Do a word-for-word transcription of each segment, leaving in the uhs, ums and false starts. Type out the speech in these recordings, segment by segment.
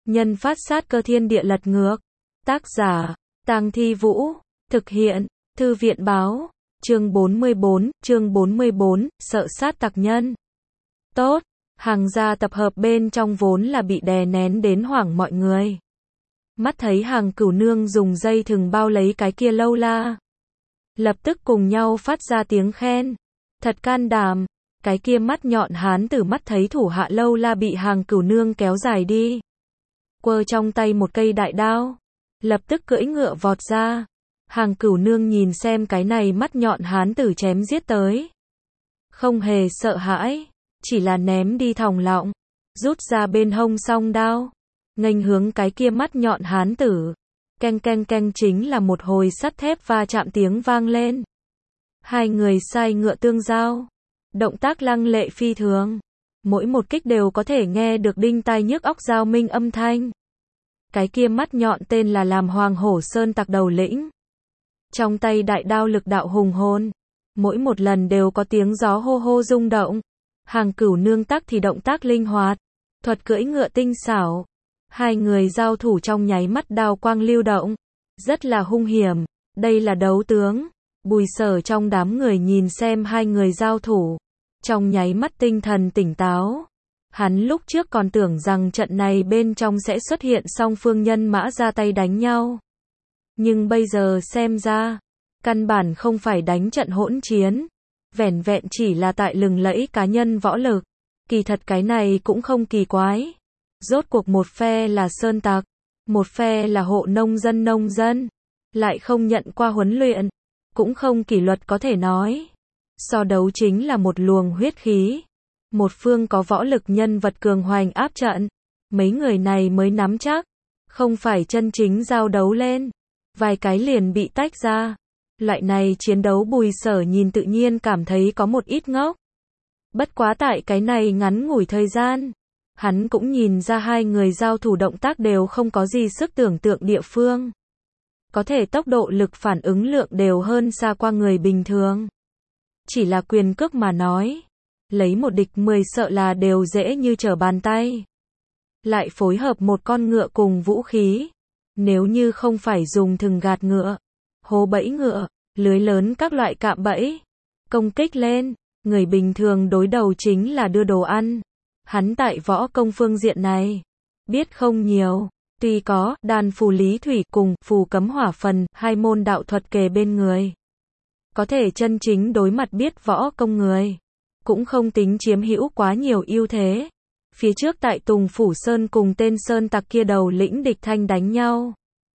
nhân phát sát cơ thiên địa lật ngược. Tác giả, Tang Thi Vũ. Thực hiện, Thư viện báo. Chương bốn mươi bốn, chương bốn mươi bốn, sợ sát tặc nhân. Tốt, hàng gia tập hợp bên trong vốn là bị đè nén đến hoảng mọi người. Mắt thấy hàng cửu nương dùng dây thừng bao lấy cái kia lâu la. Lập tức cùng nhau phát ra tiếng khen. Thật can đảm, cái kia mắt nhọn hán tử mắt thấy thủ hạ lâu la bị hàng cửu nương kéo dài đi. Quơ trong tay một cây đại đao. Lập tức cưỡi ngựa vọt ra. Hàng cửu nương nhìn xem cái này mắt nhọn hán tử chém giết tới. Không hề sợ hãi, chỉ là ném đi thòng lọng, rút ra bên hông song đao, nghênh hướng cái kia mắt nhọn hán tử. Keng keng keng chính là một hồi sắt thép va chạm tiếng vang lên. Hai người sai ngựa tương giao, động tác lăng lệ phi thường. Mỗi một kích đều có thể nghe được đinh tai nhức óc giao minh âm thanh. Cái kia mắt nhọn tên là làm Hoàng Hổ Sơn tặc đầu lĩnh. Trong tay đại đao lực đạo hùng hồn, mỗi một lần đều có tiếng gió hô hô rung động. Hàng cửu nương tắc thì động tác linh hoạt, thuật cưỡi ngựa tinh xảo. Hai người giao thủ trong nháy mắt đao quang lưu động, rất là hung hiểm. Đây là đấu tướng. Bùi Sở trong đám người nhìn xem hai người giao thủ, trong nháy mắt tinh thần tỉnh táo. Hắn lúc trước còn tưởng rằng trận này bên trong sẽ xuất hiện song phương nhân mã ra tay đánh nhau. Nhưng bây giờ xem ra, căn bản không phải đánh trận hỗn chiến, vẻn vẹn chỉ là tại lừng lẫy cá nhân võ lực. Kỳ thật cái này cũng không kỳ quái. Rốt cuộc một phe là sơn tặc, một phe là hộ nông dân nông dân, lại không nhận qua huấn luyện, cũng không kỷ luật có thể nói. So đấu chính là một luồng huyết khí. Một phương có võ lực nhân vật cường hoành áp trận, mấy người này mới nắm chắc, không phải chân chính giao đấu lên, vài cái liền bị tách ra. Loại này chiến đấu Bùi Sở nhìn tự nhiên cảm thấy có một ít ngốc. Bất quá tại cái này ngắn ngủi thời gian, hắn cũng nhìn ra hai người giao thủ động tác đều không có gì sức tưởng tượng địa phương. Có thể tốc độ lực phản ứng lượng đều hơn xa qua người bình thường. Chỉ là quyền cước mà nói, lấy một địch mười sợ là đều dễ như trở bàn tay. Lại phối hợp một con ngựa cùng vũ khí. Nếu như không phải dùng thừng gạt ngựa, hố bẫy ngựa, lưới lớn các loại cạm bẫy, công kích lên, người bình thường đối đầu chính là đưa đồ ăn. Hắn tại võ công phương diện này, biết không nhiều. Tuy có đàn phù lý thủy cùng phù cấm hỏa phần, hai môn đạo thuật kề bên người. Có thể chân chính đối mặt biết võ công người, cũng không tính chiếm hữu quá nhiều ưu thế. Phía trước tại Tùng Phủ Sơn cùng tên sơn tặc kia đầu lĩnh địch thanh đánh nhau.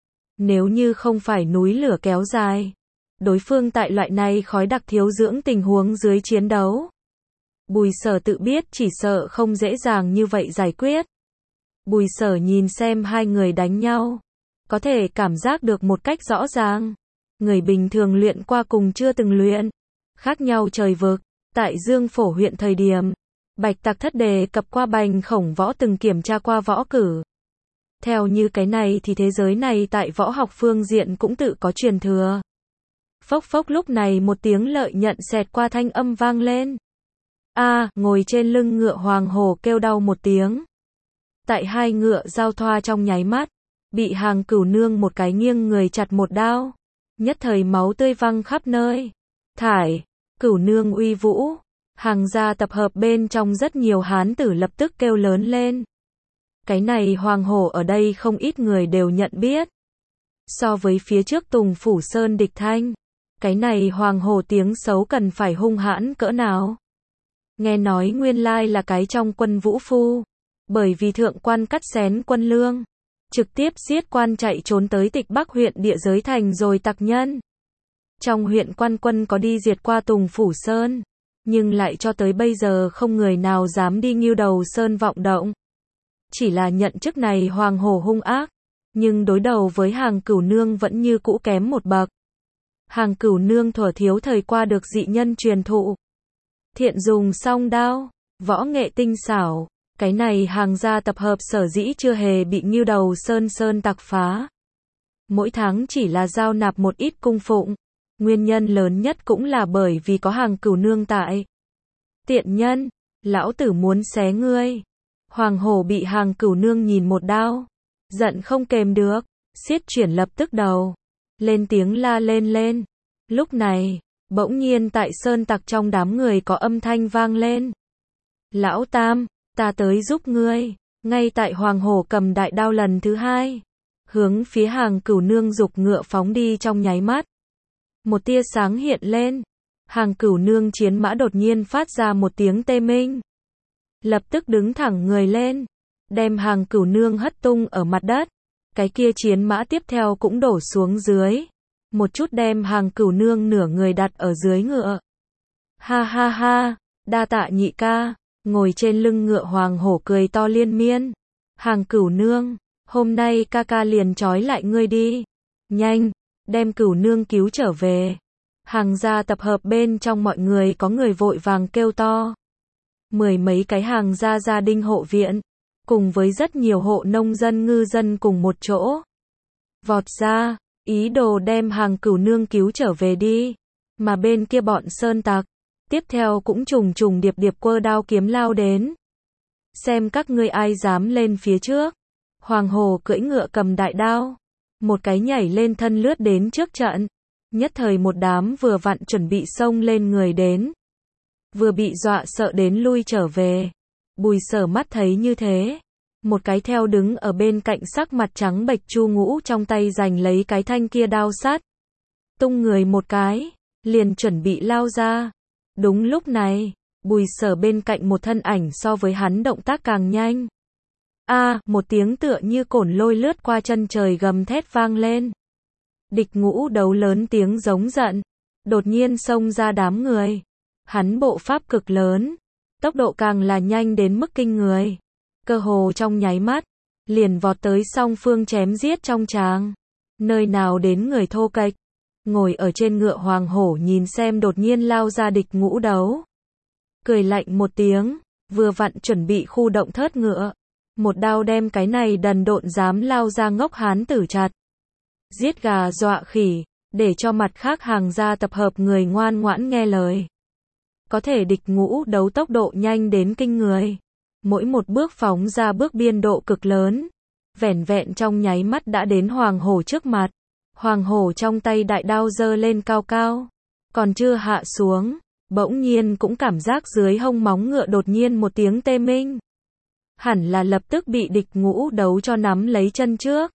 Nếu như không phải núi lửa kéo dài, đối phương tại loại này khói đặc thiếu dưỡng tình huống dưới chiến đấu, Bùi Sở tự biết chỉ sợ không dễ dàng như vậy giải quyết. Bùi Sở nhìn xem hai người đánh nhau, có thể cảm giác được một cách rõ ràng. Người bình thường luyện qua cùng chưa từng luyện, khác nhau trời vực. Tại Dương Phổ huyện thời điểm, Bạch Tặc Thất đề cập qua Bành Khổng Võ từng kiểm tra qua võ cử. Theo như cái này thì thế giới này tại võ học phương diện cũng tự có truyền thừa. Phốc phốc lúc này một tiếng lợi nhận xẹt qua thanh âm vang lên. A, ngồi trên lưng ngựa Hoàng Hổ kêu đau một tiếng. Tại hai ngựa giao thoa trong nháy mắt, bị hàng cửu nương một cái nghiêng người chặt một đao. Nhất thời máu tươi văng khắp nơi. Thải, cửu nương uy vũ. Hàng gia tập hợp bên trong rất nhiều hán tử lập tức kêu lớn lên. Cái này Hoàng Hổ ở đây không ít người đều nhận biết. So với phía trước Tùng Phủ Sơn địch thanh, cái này Hoàng Hổ tiếng xấu cần phải hung hãn cỡ nào. Nghe nói nguyên lai là cái trong quân vũ phu. Bởi vì thượng quan cắt xén quân lương, trực tiếp giết quan chạy trốn tới Tịch Bắc huyện địa giới thành rồi tặc nhân. Trong huyện quan quân có đi diệt qua Tùng Phủ Sơn, nhưng lại cho tới bây giờ không người nào dám đi Ngưu Đầu Sơn vọng động. Chỉ là nhận chức này Hoàng Hổ hung ác, nhưng đối đầu với hàng cửu nương vẫn như cũ kém một bậc. Hàng cửu nương thuở thiếu thời qua được dị nhân truyền thụ. Thiện dùng song đao, võ nghệ tinh xảo. Cái này hàng gia tập hợp sở dĩ chưa hề bị Ngưu Đầu Sơn Sơn tặc phá. Mỗi tháng chỉ là giao nạp một ít cung phụng. Nguyên nhân lớn nhất cũng là bởi vì có hàng cửu nương tại. Tiện nhân, lão tử muốn xé ngươi. Hoàng Hổ bị hàng cửu nương nhìn một đao, giận không kềm được, xiết chuyển lập tức đầu, lên tiếng la lên lên. Lúc này, bỗng nhiên tại sơn tặc trong đám người có âm thanh vang lên. Lão Tam, ta tới giúp ngươi. Ngay tại Hoàng Hổ cầm đại đao lần thứ hai, hướng phía Hàng Cửu Nương giục ngựa phóng đi trong nháy mắt. Một tia sáng hiện lên, Hàng Cửu Nương chiến mã đột nhiên phát ra một tiếng tê minh. Lập tức đứng thẳng người lên, đem Hàng Cửu Nương hất tung ở mặt đất. Cái kia chiến mã tiếp theo cũng đổ xuống dưới, một chút đem Hàng Cửu Nương nửa người đặt ở dưới ngựa. Ha ha ha, đa tạ nhị ca. Ngồi trên lưng ngựa Hoàng Hổ cười to liên miên. Hàng Cửu Nương, hôm nay ca ca liền trói lại ngươi đi. Nhanh, đem Cửu Nương cứu trở về. Hàng gia tập hợp bên trong mọi người có người vội vàng kêu to. Mười mấy cái hàng gia gia đình hộ viện, cùng với rất nhiều hộ nông dân ngư dân cùng một chỗ. Vọt ra, ý đồ đem Hàng Cửu Nương cứu trở về đi. Mà bên kia bọn sơn tặc, tiếp theo cũng trùng trùng điệp điệp quơ đao kiếm lao đến. Xem các ngươi ai dám lên phía trước. Hoàng Hổ cưỡi ngựa cầm đại đao, một cái nhảy lên thân lướt đến trước trận. Nhất thời một đám vừa vặn chuẩn bị xông lên người đến, vừa bị dọa sợ đến lui trở về. Bùi Sở mắt thấy như thế, một cái theo đứng ở bên cạnh sắc mặt trắng bệch Chu Ngũ trong tay giành lấy cái thanh kia đao sắt, tung người một cái, liền chuẩn bị lao ra. Đúng lúc này, Bùi Sở bên cạnh một thân ảnh so với hắn động tác càng nhanh. A, à, một tiếng tựa như cổn lôi lướt qua chân trời gầm thét vang lên. Địch Ngũ Đấu lớn tiếng giống giận, đột nhiên xông ra đám người. Hắn bộ pháp cực lớn, tốc độ càng là nhanh đến mức kinh người. Cơ hồ trong nháy mắt, liền vọt tới song phương chém giết trong tràng. Nơi nào đến người thô kệch. Ngồi ở trên ngựa Hoàng Hổ nhìn xem đột nhiên lao ra Địch Ngũ Đấu, cười lạnh một tiếng, vừa vặn chuẩn bị khu động thớt ngựa, một đao đem cái này đần độn dám lao ra ngốc hán tử chặt. Giết gà dọa khỉ, để cho mặt khác hàng gia tập hợp người ngoan ngoãn nghe lời. Có thể Địch Ngũ Đấu tốc độ nhanh đến kinh người, mỗi một bước phóng ra bước biên độ cực lớn, vẻn vẹn trong nháy mắt đã đến Hoàng Hổ trước mặt. Hoàng Hổ trong tay đại đao giơ lên cao cao, còn chưa hạ xuống, bỗng nhiên cũng cảm giác dưới hông móng ngựa đột nhiên một tiếng tê minh. Hẳn là lập tức bị Địch Ngũ Đấu cho nắm lấy chân trước.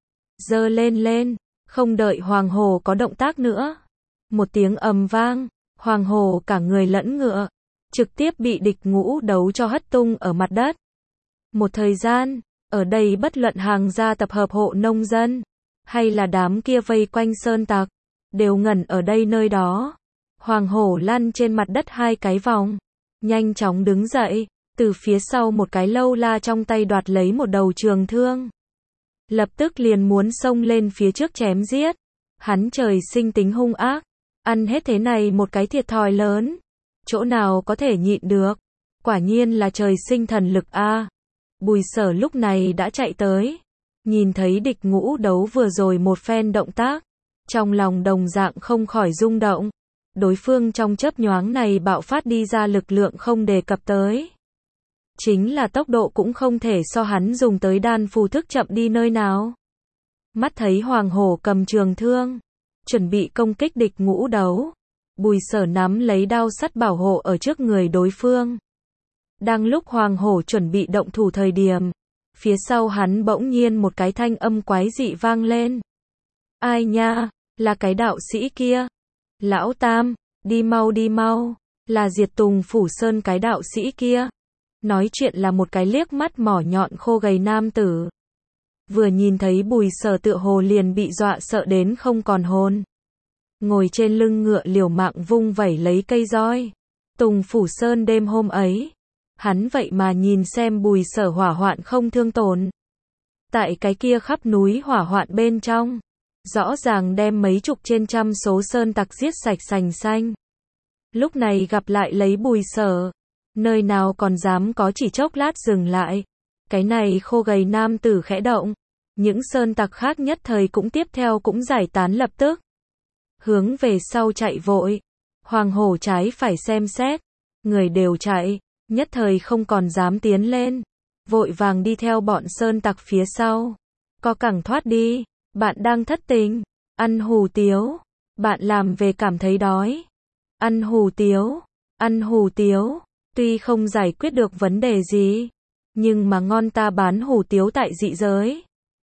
Giơ lên lên, không đợi Hoàng Hổ có động tác nữa. Một tiếng ầm vang, Hoàng Hổ cả người lẫn ngựa, trực tiếp bị Địch Ngũ Đấu cho hất tung ở mặt đất. Một thời gian, ở đây bất luận hàng gia tập hợp hộ nông dân, hay là đám kia vây quanh sơn tặc, đều ngẩn ở đây nơi đó. Hoàng Hổ lăn trên mặt đất hai cái vòng, nhanh chóng đứng dậy, từ phía sau một cái lâu la trong tay đoạt lấy một đầu trường thương. Lập tức liền muốn xông lên phía trước chém giết. Hắn trời sinh tính hung ác, ăn hết thế này một cái thiệt thòi lớn, chỗ nào có thể nhịn được. Quả nhiên là trời sinh thần lực a. Bùi Sở lúc này đã chạy tới, nhìn thấy Địch Ngũ Đấu vừa rồi một phen động tác, trong lòng đồng dạng không khỏi rung động. Đối phương trong chớp nhoáng này bạo phát đi ra lực lượng không đề cập tới. Chính là tốc độ cũng không thể so hắn dùng tới đan phù thức chậm đi nơi nào. Mắt thấy Hoàng Hổ cầm trường thương, chuẩn bị công kích Địch Ngũ Đấu, Bùi Sở nắm lấy đao sắt bảo hộ ở trước người đối phương. Đang lúc Hoàng Hổ chuẩn bị động thủ thời điểm, phía sau hắn bỗng nhiên một cái thanh âm quái dị vang lên. Ai nha, là cái đạo sĩ kia. Lão Tam, đi mau đi mau, là Diệt Tùng Phủ Sơn cái đạo sĩ kia. Nói chuyện là một cái liếc mắt mỏ nhọn khô gầy nam tử. Vừa nhìn thấy Bùi Sở tựa hồ liền bị dọa sợ đến không còn hồn. Ngồi trên lưng ngựa liều mạng vung vẩy lấy cây roi. Tùng Phủ Sơn đêm hôm ấy, hắn vậy mà nhìn xem Bùi Sở hỏa hoạn không thương tổn. Tại cái kia khắp núi hỏa hoạn bên trong, rõ ràng đem mấy chục trên trăm số sơn tặc giết sạch sành xanh. Lúc này gặp lại lấy Bùi Sở, nơi nào còn dám có chỉ chốc lát dừng lại. Cái này khô gầy nam tử khẽ động, những sơn tặc khác nhất thời cũng tiếp theo cũng giải tán lập tức. Hướng về sau chạy vội, Hoàng Hổ trái phải xem xét, người đều chạy, nhất thời không còn dám tiến lên, vội vàng đi theo bọn sơn tặc phía sau. Co cẳng thoát đi. Bạn đang thất tình. Ăn hủ tiếu. Bạn làm về cảm thấy đói. Ăn hủ tiếu. Ăn hủ tiếu. Tuy không giải quyết được vấn đề gì, nhưng mà ngon ta bán hủ tiếu tại dị giới.